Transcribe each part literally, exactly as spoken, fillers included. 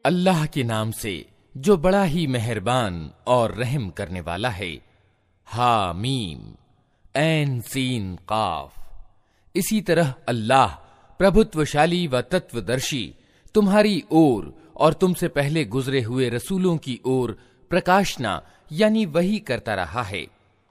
अल्लाह के नाम से जो बड़ा ही मेहरबान और रहम करने वाला है। हा मीम ऐन सीन काफ। इसी तरह अल्लाह प्रभुत्वशाली व तत्वदर्शी तुम्हारी ओर और तुमसे पहले गुजरे हुए रसूलों की ओर प्रकाशना यानी वही करता रहा है।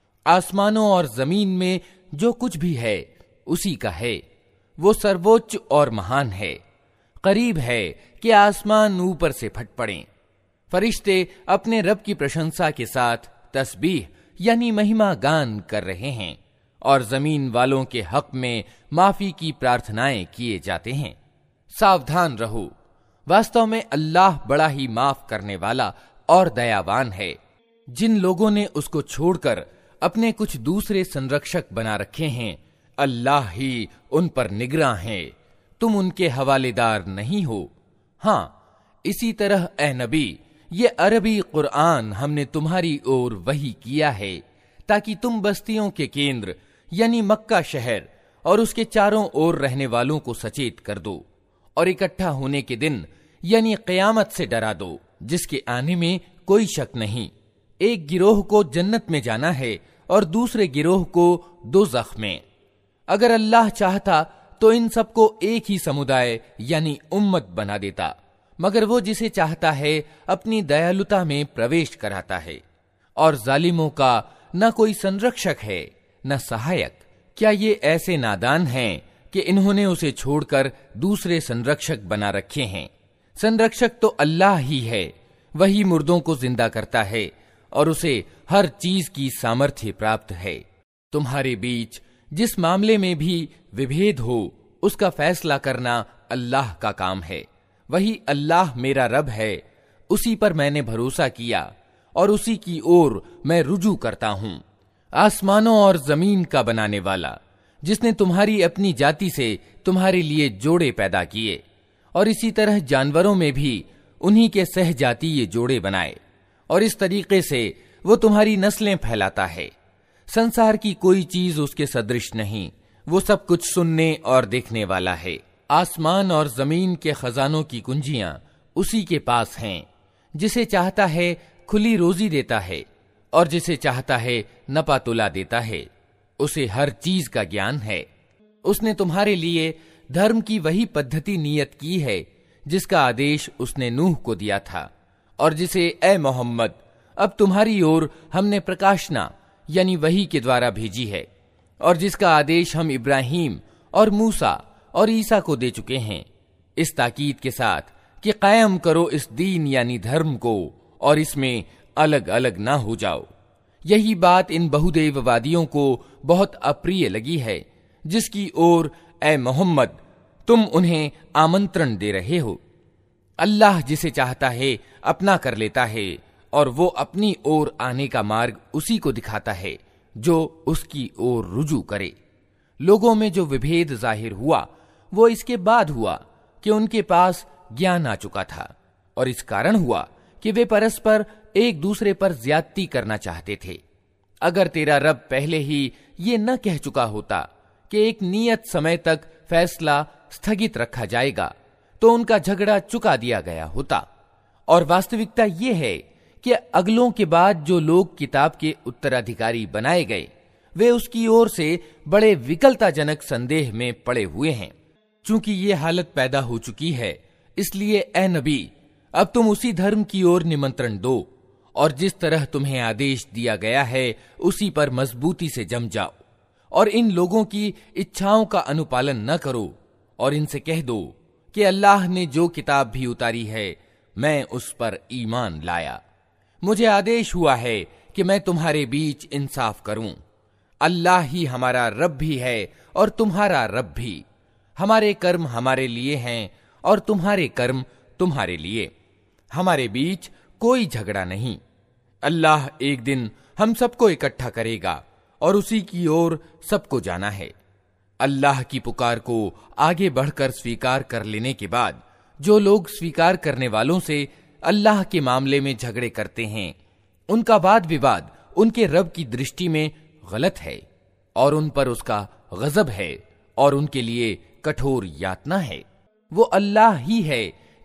आसमानों और जमीन में जो कुछ भी है उसी का है। वो सर्वोच्च और महान है। करीब है कि आसमान ऊपर से फट पड़ें। फरिश्ते अपने रब की प्रशंसा के साथ तस्बीह यानी महिमा गान कर रहे हैं और जमीन वालों के हक में माफी की प्रार्थनाएं किए जाते हैं। सावधान रहो, वास्तव में अल्लाह बड़ा ही माफ करने वाला और दयावान है। जिन लोगों ने उसको छोड़कर अपने कुछ दूसरे संरक्षक बना रखे हैं, अल्लाह ही उन पर निगरां है, तुम उनके हवालेदार नहीं हो। हां, इसी तरह ए नबी, ये अरबी कुरान हमने तुम्हारी ओर वही किया है ताकि तुम बस्तियों के केंद्र यानी मक्का शहर और उसके चारों ओर रहने वालों को सचेत कर दो और इकट्ठा होने के दिन यानी क़यामत से डरा दो, जिसके आने में कोई शक नहीं। एक गिरोह को जन्नत में जाना है और दूसरे गिरोह को दोज़ख में। अगर अल्लाह चाहता तो इन सबको एक ही समुदाय यानी उम्मत बना देता, मगर वो जिसे चाहता है अपनी दयालुता में प्रवेश कराता है। और जालिमों का न कोई संरक्षक है न सहायक। क्या ये ऐसे नादान हैं कि इन्होंने उसे छोड़कर दूसरे संरक्षक बना रखे हैं? संरक्षक तो अल्लाह ही है, वही मुर्दों को जिंदा करता है और उसे हर चीज की सामर्थ्य प्राप्त है। तुम्हारे बीच जिस मामले में भी विभेद हो उसका फैसला करना अल्लाह का काम है। वही अल्लाह मेरा रब है, उसी पर मैंने भरोसा किया और उसी की ओर मैं रुजू करता हूं। आसमानों और जमीन का बनाने वाला, जिसने तुम्हारी अपनी जाति से तुम्हारे लिए जोड़े पैदा किए और इसी तरह जानवरों में भी उन्हीं के सहजातीय जोड़े बनाए, और इस तरीके से वो तुम्हारी नस्लें फैलाता है। संसार की कोई चीज उसके सदृश नहीं। वो सब कुछ सुनने और देखने वाला है। आसमान और जमीन के खजानों की कुंजियां उसी के पास हैं। जिसे चाहता है खुली रोजी देता है और जिसे चाहता है नपा तुला देता है। उसे हर चीज का ज्ञान है। उसने तुम्हारे लिए धर्म की वही पद्धति नियत की है जिसका आदेश उसने नूह को दिया था, और जिसे ए मोहम्मद अब तुम्हारी ओर हमने प्रकाशना यानी वही के द्वारा भेजी है, और जिसका आदेश हम इब्राहिम और मूसा और ईसा को दे चुके हैं, इस ताकीद के साथ कि कायम करो इस दीन यानी धर्म को और इसमें अलग अलग ना हो जाओ। यही बात इन बहुदेववादियों को बहुत अप्रिय लगी है, जिसकी ओर ए मोहम्मद तुम उन्हें आमंत्रण दे रहे हो। अल्लाह जिसे चाहता है अपना कर लेता है और वो अपनी ओर आने का मार्ग उसी को दिखाता है जो उसकी ओर रुजू करे। लोगों में जो विभेद जाहिर हुआ वो इसके बाद हुआ कि उनके पास ज्ञान आ चुका था, और इस कारण हुआ कि वे परस्पर एक दूसरे पर ज्यादती करना चाहते थे। अगर तेरा रब पहले ही ये न कह चुका होता कि एक नियत समय तक फैसला स्थगित रखा जाएगा, तो उनका झगड़ा चुका दिया गया होता। और वास्तविकता ये है कि अगलों के बाद जो लोग किताब के उत्तराधिकारी बनाए गए, वे उसकी ओर से बड़े विकलताजनक संदेह में पड़े हुए हैं। चूंकि ये हालत पैदा हो चुकी है, इसलिए ए नबी अब तुम उसी धर्म की ओर निमंत्रण दो और जिस तरह तुम्हें आदेश दिया गया है उसी पर मजबूती से जम जाओ, और इन लोगों की इच्छाओं का अनुपालन न करो, और इनसे कह दो कि अल्लाह ने जो किताब भी उतारी है मैं उस पर ईमान लाया। मुझे आदेश हुआ है कि मैं तुम्हारे बीच इंसाफ करूं। अल्लाह ही हमारा रब भी है और तुम्हारा रब भी। हमारे कर्म हमारे लिए हैं और तुम्हारे कर्म तुम्हारे लिए। हमारे बीच कोई झगड़ा नहीं। अल्लाह एक दिन हम सबको इकट्ठा करेगा और उसी की ओर सबको जाना है। अल्लाह की पुकार को आगे बढ़कर स्वीकार कर लेने के बाद जो लोग स्वीकार करने वालों से अल्लाह के मामले में झगड़े करते हैं, उनका वाद विवाद उनके रब की दृष्टि में गलत है और उन पर उसका गजब है और उनके लिए कठोर यातना है। वो अल्लाह ही है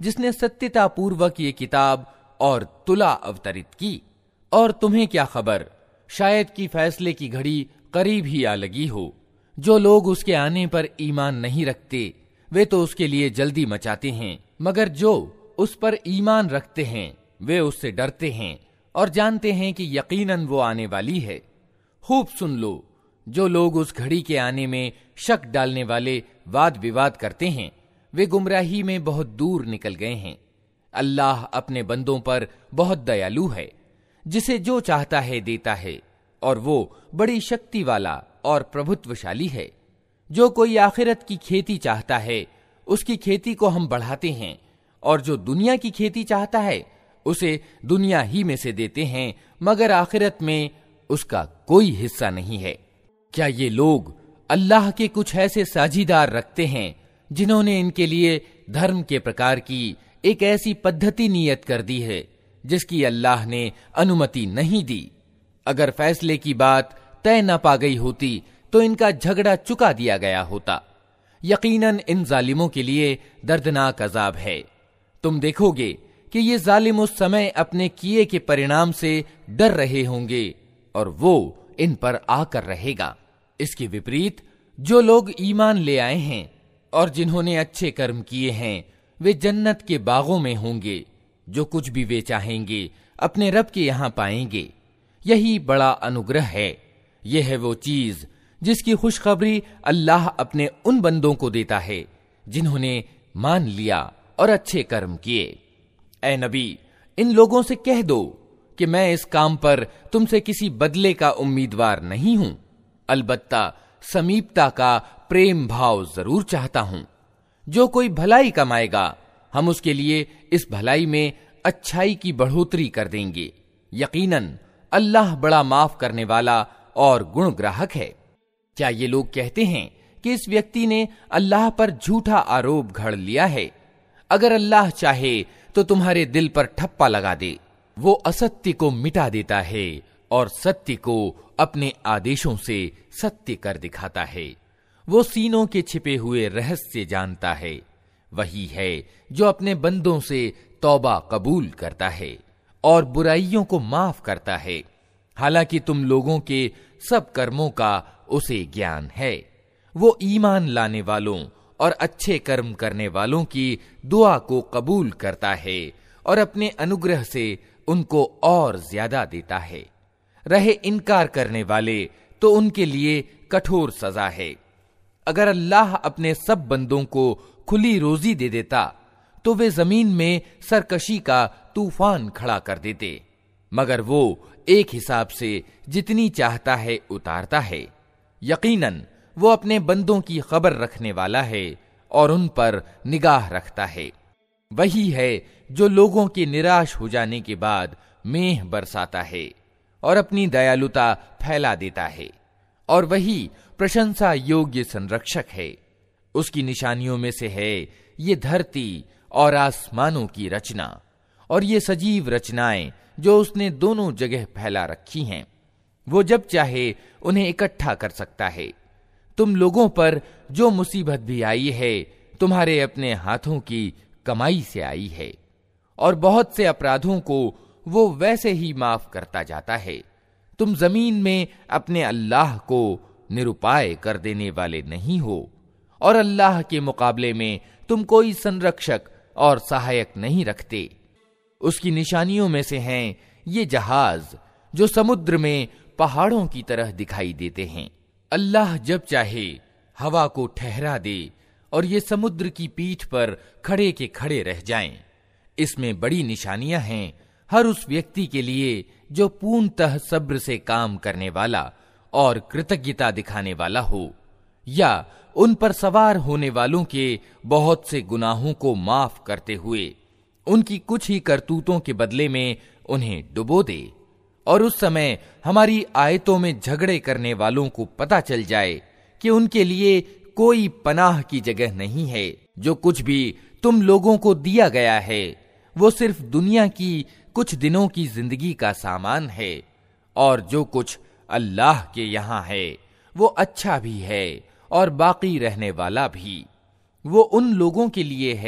जिसने सत्यता पूर्वक ये किताब और तुला अवतरित की। और तुम्हें क्या खबर, शायद कि फैसले की घड़ी करीब ही आ लगी हो। जो लोग उसके आने पर ईमान नहीं रखते वे तो उसके लिए जल्दी मचाते हैं, मगर जो उस पर ईमान रखते हैं वे उससे डरते हैं और जानते हैं कि यकीनन वो आने वाली है। खूब सुन लो, जो लोग उस घड़ी के आने में शक डालने वाले वाद विवाद करते हैं वे गुमराही में बहुत दूर निकल गए हैं। अल्लाह अपने बंदों पर बहुत दयालु है, जिसे जो चाहता है देता है, और वो बड़ी शक्ति वाला और प्रभुत्वशाली है। जो कोई आखिरत की खेती चाहता है उसकी खेती को हम बढ़ाते हैं, और जो दुनिया की खेती चाहता है उसे दुनिया ही में से देते हैं, मगर आखिरत में उसका कोई हिस्सा नहीं है। क्या ये लोग अल्लाह के कुछ ऐसे साझीदार रखते हैं जिन्होंने इनके लिए धर्म के प्रकार की एक ऐसी पद्धति नियत कर दी है जिसकी अल्लाह ने अनुमति नहीं दी। अगर फैसले की बात तय न पा गई होती तो इनका झगड़ा चुका दिया गया होता। यकीनन इन जालिमों के लिए दर्दनाक अजाब है। तुम देखोगे कि ये जालिम उस समय अपने किए के परिणाम से डर रहे होंगे और वो इन पर आकर रहेगा। इसके विपरीत जो लोग ईमान ले आए हैं और जिन्होंने अच्छे कर्म किए हैं वे जन्नत के बागों में होंगे। जो कुछ भी वे चाहेंगे अपने रब के यहां पाएंगे। यही बड़ा अनुग्रह है। यह है वो चीज जिसकी खुशखबरी अल्लाह अपने उन बंदों को देता है जिन्होंने मान लिया और अच्छे कर्म किए। ऐ नबी, इन लोगों से कह दो कि मैं इस काम पर तुमसे किसी बदले का उम्मीदवार नहीं हूं, अलबत्ता समीपता का प्रेम भाव जरूर चाहता हूं। जो कोई भलाई कमाएगा हम उसके लिए इस भलाई में अच्छाई की बढ़ोतरी कर देंगे। यकीनन अल्लाह बड़ा माफ करने वाला और गुणग्राहक है। क्या ये लोग कहते हैं कि इस व्यक्ति ने अल्लाह पर झूठा आरोप घड़ लिया है? अगर अल्लाह चाहे तो तुम्हारे दिल पर ठप्पा लगा दे। वो असत्य को मिटा देता है और सत्य को अपने आदेशों से सत्य कर दिखाता है। वो सीनों के छिपे हुए रहस्य जानता है। वही है जो अपने बंदों से तौबा कबूल करता है और बुराइयों को माफ करता है। हालांकि तुम लोगों के सब कर्मों का उसे ज्ञान है। वो ईमान लाने वालों और अच्छे कर्म करने वालों की दुआ को कबूल करता है और अपने अनुग्रह से उनको और ज्यादा देता है। रहे इनकार करने वाले तो उनके लिए कठोर सजा है। अगर अल्लाह अपने सब बंदों को खुली रोजी दे देता तो वे जमीन में सरकशी का तूफान खड़ा कर देते, मगर वो एक हिसाब से जितनी चाहता है उतारता है। यकीनन वो अपने बंदों की खबर रखने वाला है और उन पर निगाह रखता है। वही है जो लोगों के निराश हो जाने के बाद मेह बरसाता है और अपनी दयालुता फैला देता है, और वही प्रशंसा योग्य संरक्षक है। उसकी निशानियों में से है ये धरती और आसमानों की रचना और ये सजीव रचनाएं जो उसने दोनों जगह फैला रखी हैं। वो जब चाहे उन्हें इकट्ठा कर सकता है। तुम लोगों पर जो मुसीबत भी आई है तुम्हारे अपने हाथों की कमाई से आई है, और बहुत से अपराधों को वो वैसे ही माफ करता जाता है। तुम जमीन में अपने अल्लाह को निरुपाय कर देने वाले नहीं हो, और अल्लाह के मुकाबले में तुम कोई संरक्षक और सहायक नहीं रखते। उसकी निशानियों में से हैं ये जहाज जो समुद्र में पहाड़ों की तरह दिखाई देते हैं। अल्लाह जब चाहे हवा को ठहरा दे और ये समुद्र की पीठ पर खड़े के खड़े रह जाएं। इसमें बड़ी निशानियां हैं हर उस व्यक्ति के लिए जो पूर्णतः सब्र से काम करने वाला और कृतज्ञता दिखाने वाला हो, या उन पर सवार होने वालों के बहुत से गुनाहों को माफ करते हुए उनकी कुछ ही करतूतों के बदले में उन्हें डुबो दे, और उस समय हमारी आयतों में झगड़े करने वालों को पता चल जाए कि उनके लिए कोई पनाह की जगह नहीं है। जो कुछ भी तुम लोगों को दिया गया है वो सिर्फ दुनिया की कुछ दिनों की जिंदगी का सामान है, और जो कुछ अल्लाह के यहाँ है वो अच्छा भी है और बाकी रहने वाला भी। वो उन लोगों के लिए है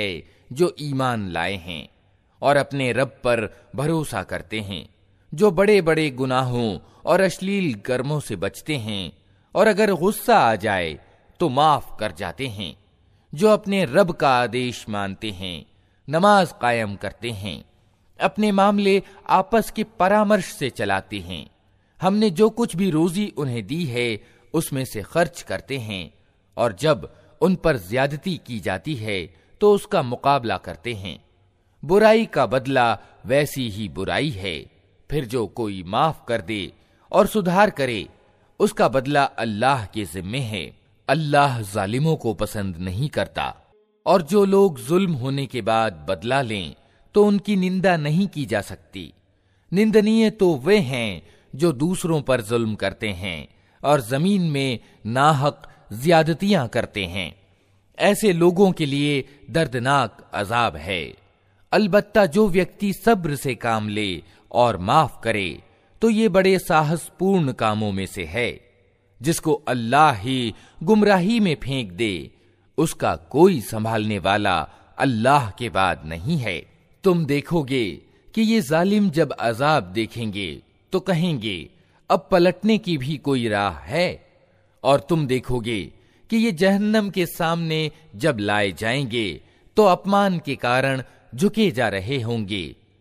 जो ईमान लाए हैं और अपने रब पर भरोसा करते हैं, जो बड़े बड़े गुनाहों और अश्लील कर्मों से बचते हैं और अगर गुस्सा आ जाए तो माफ कर जाते हैं, जो अपने रब का आदेश मानते हैं, नमाज कायम करते हैं, अपने मामले आपस के परामर्श से चलाते हैं, हमने जो कुछ भी रोजी उन्हें दी है उसमें से खर्च करते हैं और जब उन पर ज्यादती की जाती है तो उसका मुकाबला करते हैं। बुराई का बदला वैसी ही बुराई है, फिर जो कोई माफ कर दे और सुधार करे उसका बदला अल्लाह के जिम्मे है। अल्लाह जालिमों को पसंद नहीं करता। और जो लोग जुल्म होने के बाद बदला लें तो उनकी निंदा नहीं की जा सकती। निंदनीय तो वे हैं जो दूसरों पर जुल्म करते हैं और जमीन में नाहक ज्यादतियां करते हैं। ऐसे लोगों के लिए दर्दनाक अजाब है। अलबत्ता जो व्यक्ति सब्र से काम ले और माफ करे तो ये बड़े साहसपूर्ण कामों में से है। जिसको अल्लाह ही गुमराही में फेंक दे उसका कोई संभालने वाला अल्लाह के बाद नहीं है। तुम देखोगे कि ये जालिम जब अजाब देखेंगे तो कहेंगे अब पलटने की भी कोई राह है, और तुम देखोगे कि ये जहन्नम के सामने जब लाए जाएंगे तो अपमान के कारण झुके जा रहे होंगे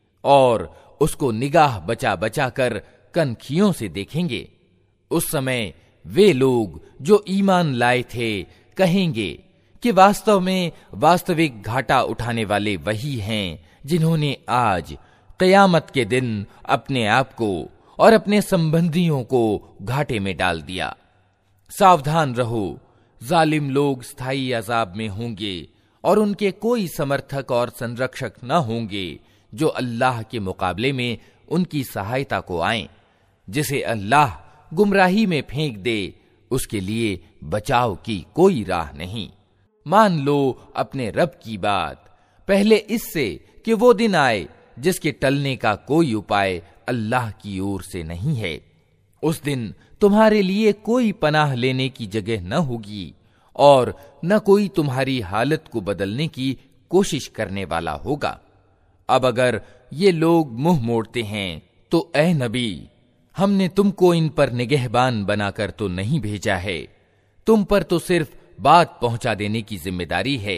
और उसको निगाह बचा बचा कर कनखियों से देखेंगे। उस समय वे लोग जो ईमान लाए थे कहेंगे कि वास्तव में वास्तविक घाटा उठाने वाले वही हैं जिन्होंने आज क़यामत के दिन अपने आप को और अपने संबंधियों को घाटे में डाल दिया। सावधान रहो, जालिम लोग स्थायी अजाब में होंगे और उनके कोई समर्थक और संरक्षक न होंगे जो अल्लाह के मुकाबले में उनकी सहायता को आए। जिसे अल्लाह गुमराही में फेंक दे उसके लिए बचाव की कोई राह नहीं। मान लो अपने रब की बात पहले इससे कि वो दिन आए जिसके टलने का कोई उपाय अल्लाह की ओर से नहीं है। उस दिन तुम्हारे लिए कोई पनाह लेने की जगह न होगी और न कोई तुम्हारी हालत को बदलने की कोशिश करने वाला होगा। अब अगर ये लोग मुंह मोड़ते हैं तो ऐ नबी, हमने तुमको इन पर निगहबान बनाकर तो नहीं भेजा है, तुम पर तो सिर्फ बात पहुंचा देने की जिम्मेदारी है।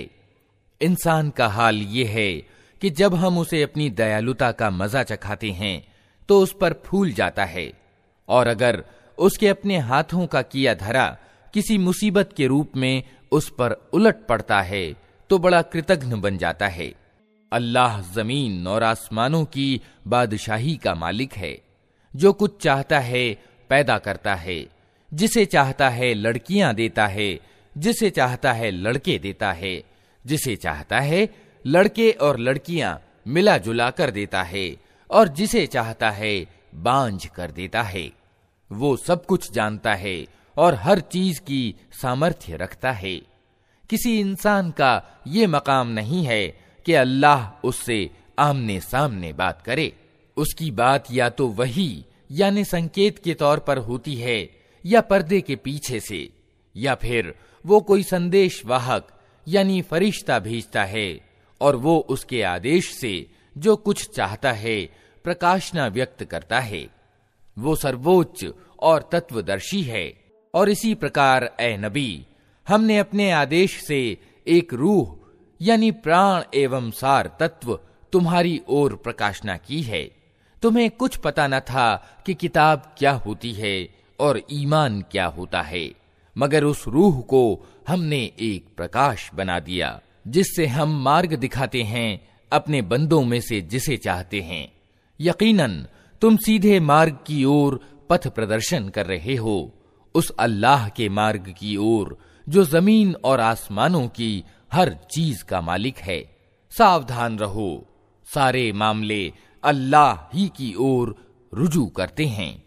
इंसान का हाल ये है कि जब हम उसे अपनी दयालुता का मजा चखाते हैं तो उस पर फूल जाता है, और अगर उसके अपने हाथों का किया धरा किसी मुसीबत के रूप में उस पर उलट पड़ता है तो बड़ा कृतघ्न बन जाता है। अल्लाह जमीन और आसमानों की बादशाही का मालिक है, जो कुछ चाहता है पैदा करता है, जिसे चाहता है लड़कियां देता है, जिसे चाहता है लड़के देता है, जिसे चाहता है लड़के और लड़कियां मिला जुला कर देता है, और जिसे चाहता है बांझ कर देता है। वो सब कुछ जानता है और हर चीज की सामर्थ्य रखता है। किसी इंसान का ये मकाम नहीं है कि अल्लाह उससे आमने सामने बात करे। उसकी बात या तो वही यानी संकेत के तौर पर होती है या पर्दे के पीछे से, या फिर वो कोई संदेश वाहक यानी फरिश्ता भेजता है और वो उसके आदेश से जो कुछ चाहता है प्रकाशना व्यक्त करता है। वो सर्वोच्च और तत्वदर्शी है। और इसी प्रकार ए नबी, हमने अपने आदेश से एक रूह यानी प्राण एवं सार तत्व तुम्हारी ओर प्रकाशना की है। तुम्हें कुछ पता न था कि किताब क्या होती है और ईमान क्या होता है, मगर उस रूह को हमने एक प्रकाश बना दिया जिससे हम मार्ग दिखाते हैं अपने बंदों में से जिसे चाहते हैं। यकीनन तुम सीधे मार्ग की ओर पथ प्रदर्शन कर रहे हो, उस अल्लाह के मार्ग की ओर जो जमीन और आसमानों की हर चीज का मालिक है। सावधान रहो, सारे मामले अल्लाह ही की ओर रुजू करते हैं।